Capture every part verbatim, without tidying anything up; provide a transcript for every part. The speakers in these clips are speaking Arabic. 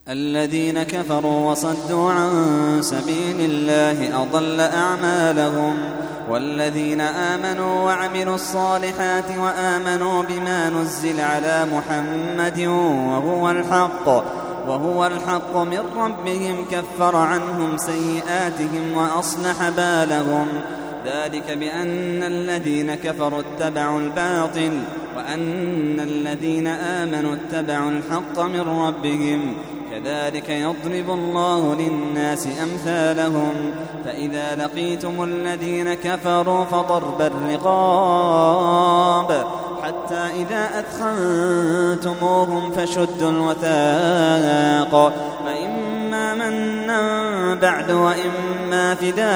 الذين كفروا وصدوا عن سبيل الله أضل أعمالهم. والذين آمنوا وعملوا الصالحات وآمنوا بما نزل على محمد وهو الحق وهو الحق من ربهم كفر عنهم سيئاتهم وأصلح بالهم. ذلك بأن الذين كفروا اتبعوا الباطل وأن الذين آمنوا اتبعوا الحق من ربهم. كذلك يضرب الله للناس أمثالهم. فإذا لقيتم الذين كفروا فضرب الرقاب حتى إذا أثخنتموهم فشدوا الوثاق فإما منا بعد وإما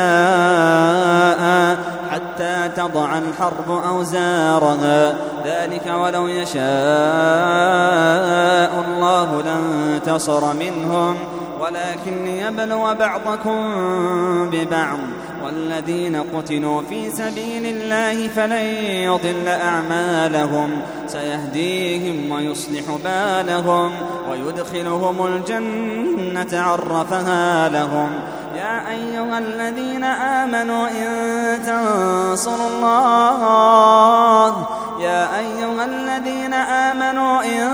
فداء حتى تضع الحرب أوزارها. ذلك ولو يشاء الله لانتصر منهم ولكن ليبلو بعضكم ببعض. والذين قتلوا في سبيل الله فلن يضل أعمالهم سيهديهم ويصلح بالهم ويدخلهم الجنة عرفها لهم. يا أيها الذين آمنوا إن تنصروا الله يا أيها الذين آمنوا إن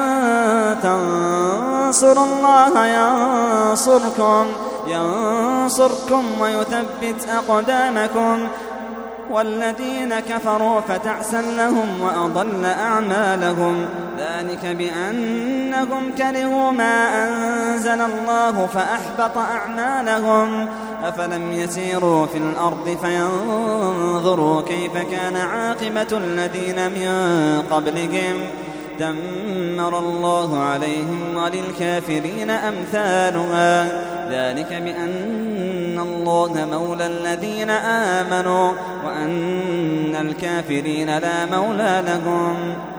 تنصروا الله ينصركم ينصركم ويثبت أقدامكم. والذين كفروا فتعسا لهم وأضل أعمالهم. ذلك بأنهم كرهوا ما أنزل الله فأحبط أعمالهم. أفلم يسيروا في الأرض فينظروا كيف كان عاقبة الذين من قبلهم دمر الله عليهم وللكافرين أمثالها. ذلك بأن الله مولى الذين آمنوا وأن الكافرين لا مولى لهم.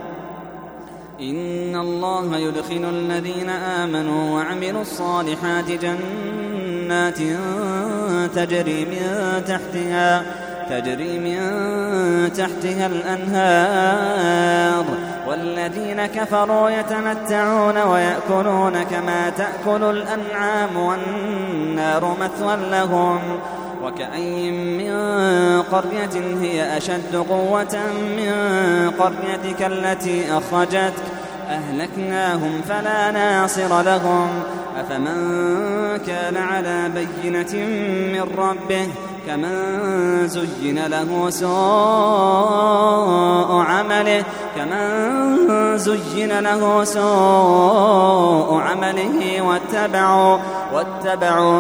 إن الله يدخل الذين آمنوا وعملوا الصالحات جنات تجري من تحتها تجري من تحتها الأنهار. والذين كفروا يتمتعون ويأكلون كما تأكل الأنعام والنار مثوى لهم. وكأين من قرية هي أشد قوة من قريتك التي أخرجتك أهلكناهم فلا ناصر لهم. أفمن كان على بينة من ربه كمن زين له سوء عمله كمن زين له سوء عمله واتبعوا واتبعوا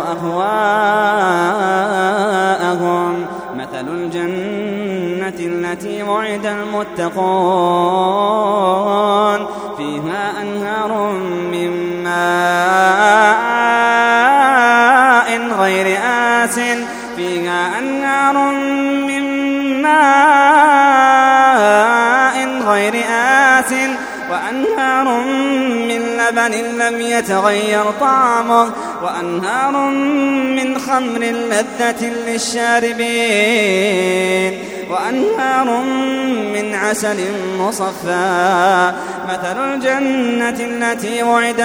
أهواءهم. مثل الجنة التي وعد المتقون فيها أنهار من ماء غير آسن فيها أنهار من ماء غير آسن وأنهار من لبن لم يتغير طعمه وأنهار من خمر لذة للشاربين وأنهار من عسل مصفى. مثل الجنة التي وعد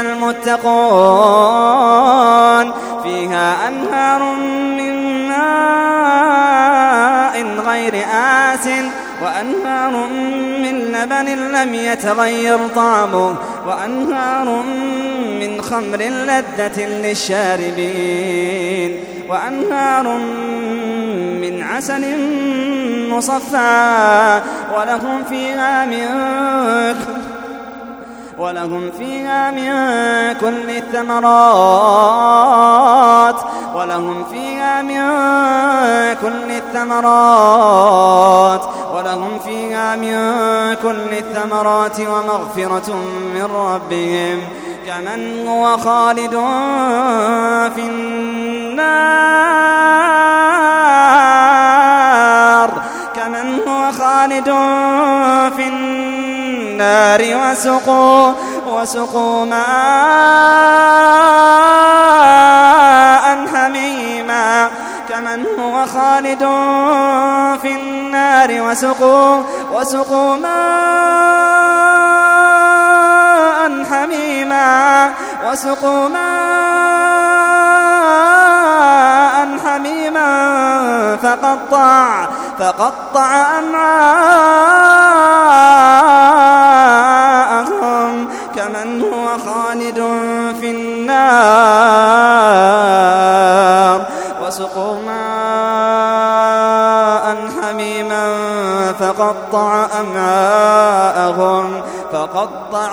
المتقون فيها أنهار من ماء غير آسن وأنهار من لبن لم يتغير طعمه وأنهار من خمر لذة للشاربين وأنهار من عسل مصفى ولهم فيها من ولهم فيها من كل الثمرات ولهم فيها من كل الثمرات ولهم فيها من كل الثمرات ومغفرة من ربهم كمن هو خالد في النار كمن هو خالد في النار وسقوا وسقوا ماء حميما كمن هو خالد في النار وسقوا وسقوا ماء حميما حميما وسقوا ماء حميما فقطع فقطع أمعاءهم كمن هو خالد في النار وسقوا ماء حميما فقطع أمعاءهم فقطع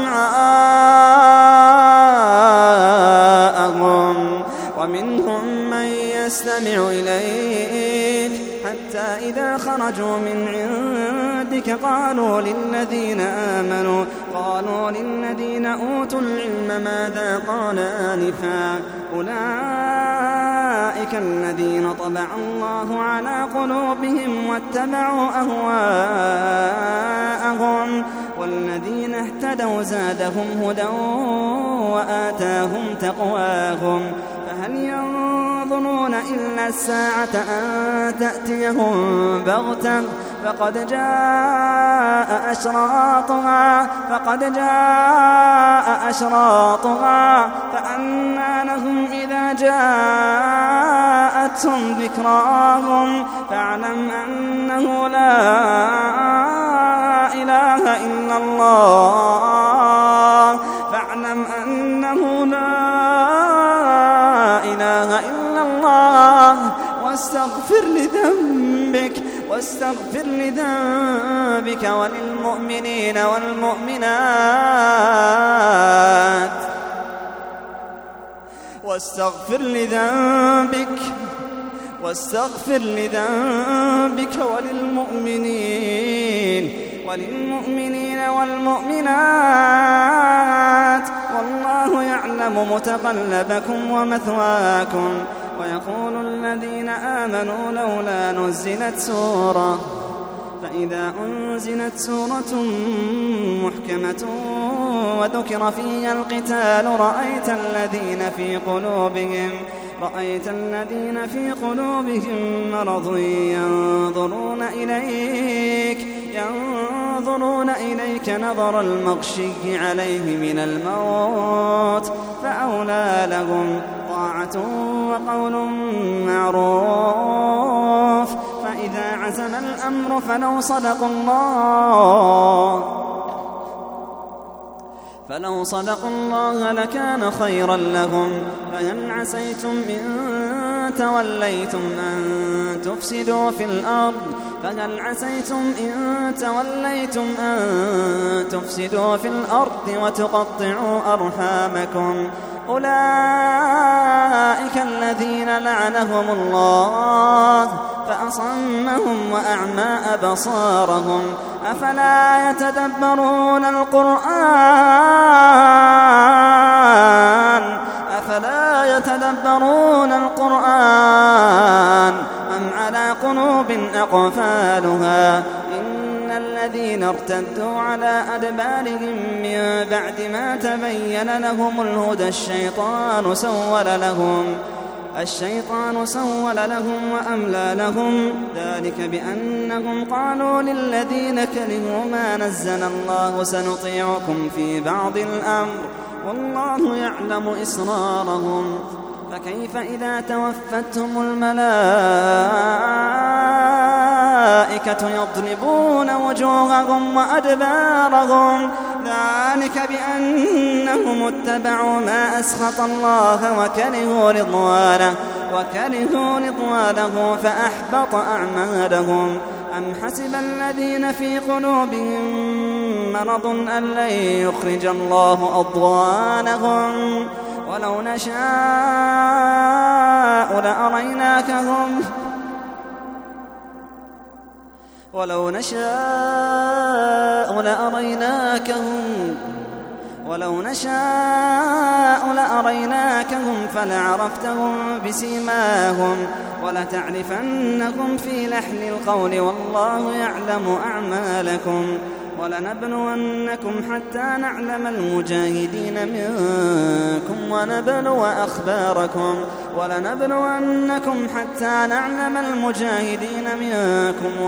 أمعاءهم ومنهم من يستمع إليك حتى إذا خرجوا من عندك قالوا للذين آمنوا قالوا للذين أوتوا العلم ماذا قال آنفا أولئك الذين طبع الله على قلوبهم واتبعوا أهواءهم والذين اهتدوا زادهم هدى وآتاهم تقواهم فهل ينظرون إلا الساعة أن تأتيهم بغتة فقد جاء أشراطها فقد جاء أشراطها فأنى لهم إذا جاءتهم ذكراهم فاعلم أنه لا إله إلا الله فاعلم أنه لا إله إلا الله واستغفر لذنبك واستغفر لذنبك وللمؤمنين والمؤمنات واستغفر لذنبك واستغفر لذنبك وللمؤمنين وللمؤمنين والمؤمنات والله يعلم متقلبكم ومثواكم ويقول الذين آمنوا لولا نزلت سورة فإذا أنزلت سورة محكمة وذكر فيها القتال رأيت الذين في قلوبهم رأيت الذين في قلوبهم مرض ينظرون إليك ينظرون إليك نظر المغشي عليه من الموت فأولى لهم طاعة وقول معروف فإذا عزم الأمر فلو صدقوا الله فلو صدقوا الله لكان خيرا لهم فهل عسيتم إن توليتم أن تفسدوا في الأرض فهل عسيتم إن توليتم أن تفسدوا في الأرض وتقطعوا أرحامكم أولئك الذين لعنهم الله فأصمهم وأعمى أبصارهم أفلا يتدبرون القرآن أفلا يتدبرون القرآن أم على قلوب أقفالها إن الذين ارتدوا على أدبارهم من بعد ما تبين لهم الهدى الشيطان سول لهم الشيطان سول لهم وأملى لهم ذلك بأنهم قالوا للذين كرهوا ما نزل الله سنطيعكم في بعض الأمر والله يعلم إسرارهم فكيف إذا توفتهم الملائكة يضربون وجوههم وأدبارهم ذلك بأنهم اتبعوا ما أسخط الله وكرهوا رضوانه وكرهوا رضوانه فأحبط أعمالهم أم حسب الذين في قلوبهم مرض أن لن يخرج الله أضغانهم ولو نشاء لأريناكهم ولو نشاء لأريناكهم ولو نشاء لأريناكهم فلعرفتهم بسيماهم ولتعرفنهم في لحن القول والله يعلم أعمالكم ولنبلونكم حتى نعلم المجاهدين منكم ونبلو أخباركم ولنبلونكم حتى نعلم المجاهدين منكم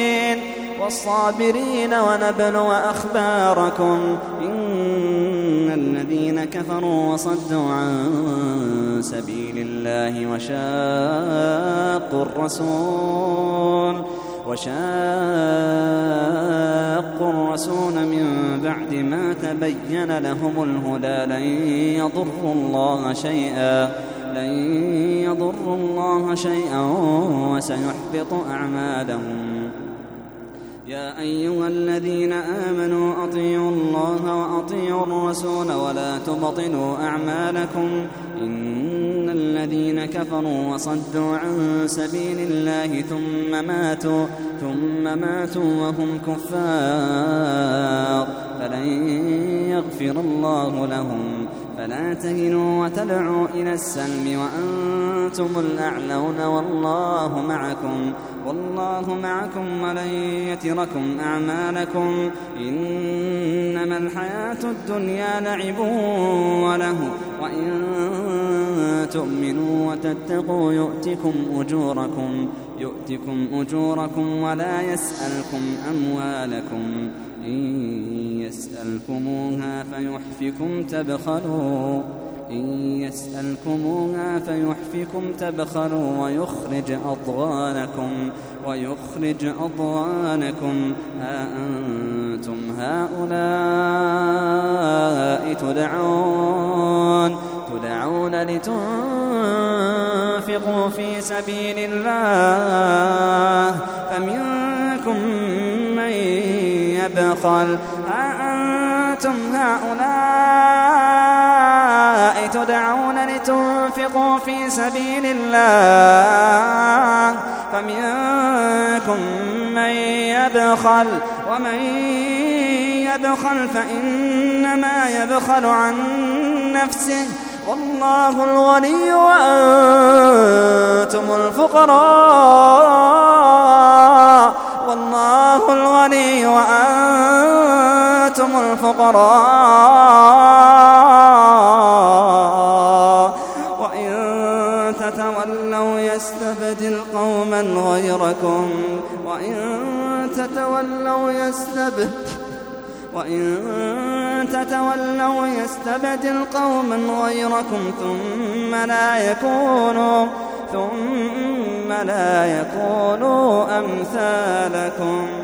والصابرين والصابرين ونبلو أخباركم إن الذين كفروا وصدوا عن سبيل الله وشاقوا الرسول وشاقوا الرسول من بعد ما تبين لهم الهدى لن يضروا الله شيئا لن يضروا الله شيئا وسيحبط أعمالهم. يا أيها الذين آمنوا أطيعوا الله وأطيعوا الرسول ولا تبطلوا أعمالكم إن الذين كفروا وصدوا عن سبيل الله ثم ماتوا ثم ماتوا وهم كفار فلن يغفر الله لهم. فلا تهنوا وتدعوا إلى السلم وأنتم الأعلون والله معكم والله معكم ولن يتركم أعمالكم. إنما الحياة الدنيا لعب وله وإن تؤمنوا وتتقوا يؤتكم أجوركم يؤتكم أجوركم ولا يسألكم أموالكم. إن يسألكموها فيحفكم تبخلوا إن يسألكموها فيحفكم تبخلوا ويخرج أضغانكم ويخرج أضغانكم. ها أنتم هؤلاء تدعون تدعون لتنفقوا في سبيل الله فمنكم من يبخل. ها أنتم هؤلاء تدعون لتنفقوا في سبيل الله فمنكم من يبخل ومن يبخل فإنما يبخل عن نفسه والله الغني وأنتم الفقراء والله الغني وأنتم الفقراء. وإن تتولوا يستبدل قوما غيركم وإن تتولوا يستبدل وإن تتولوا يستبدل قوما غيركم ثم لا يكونوا ثم لا يكونوا أمثالكم.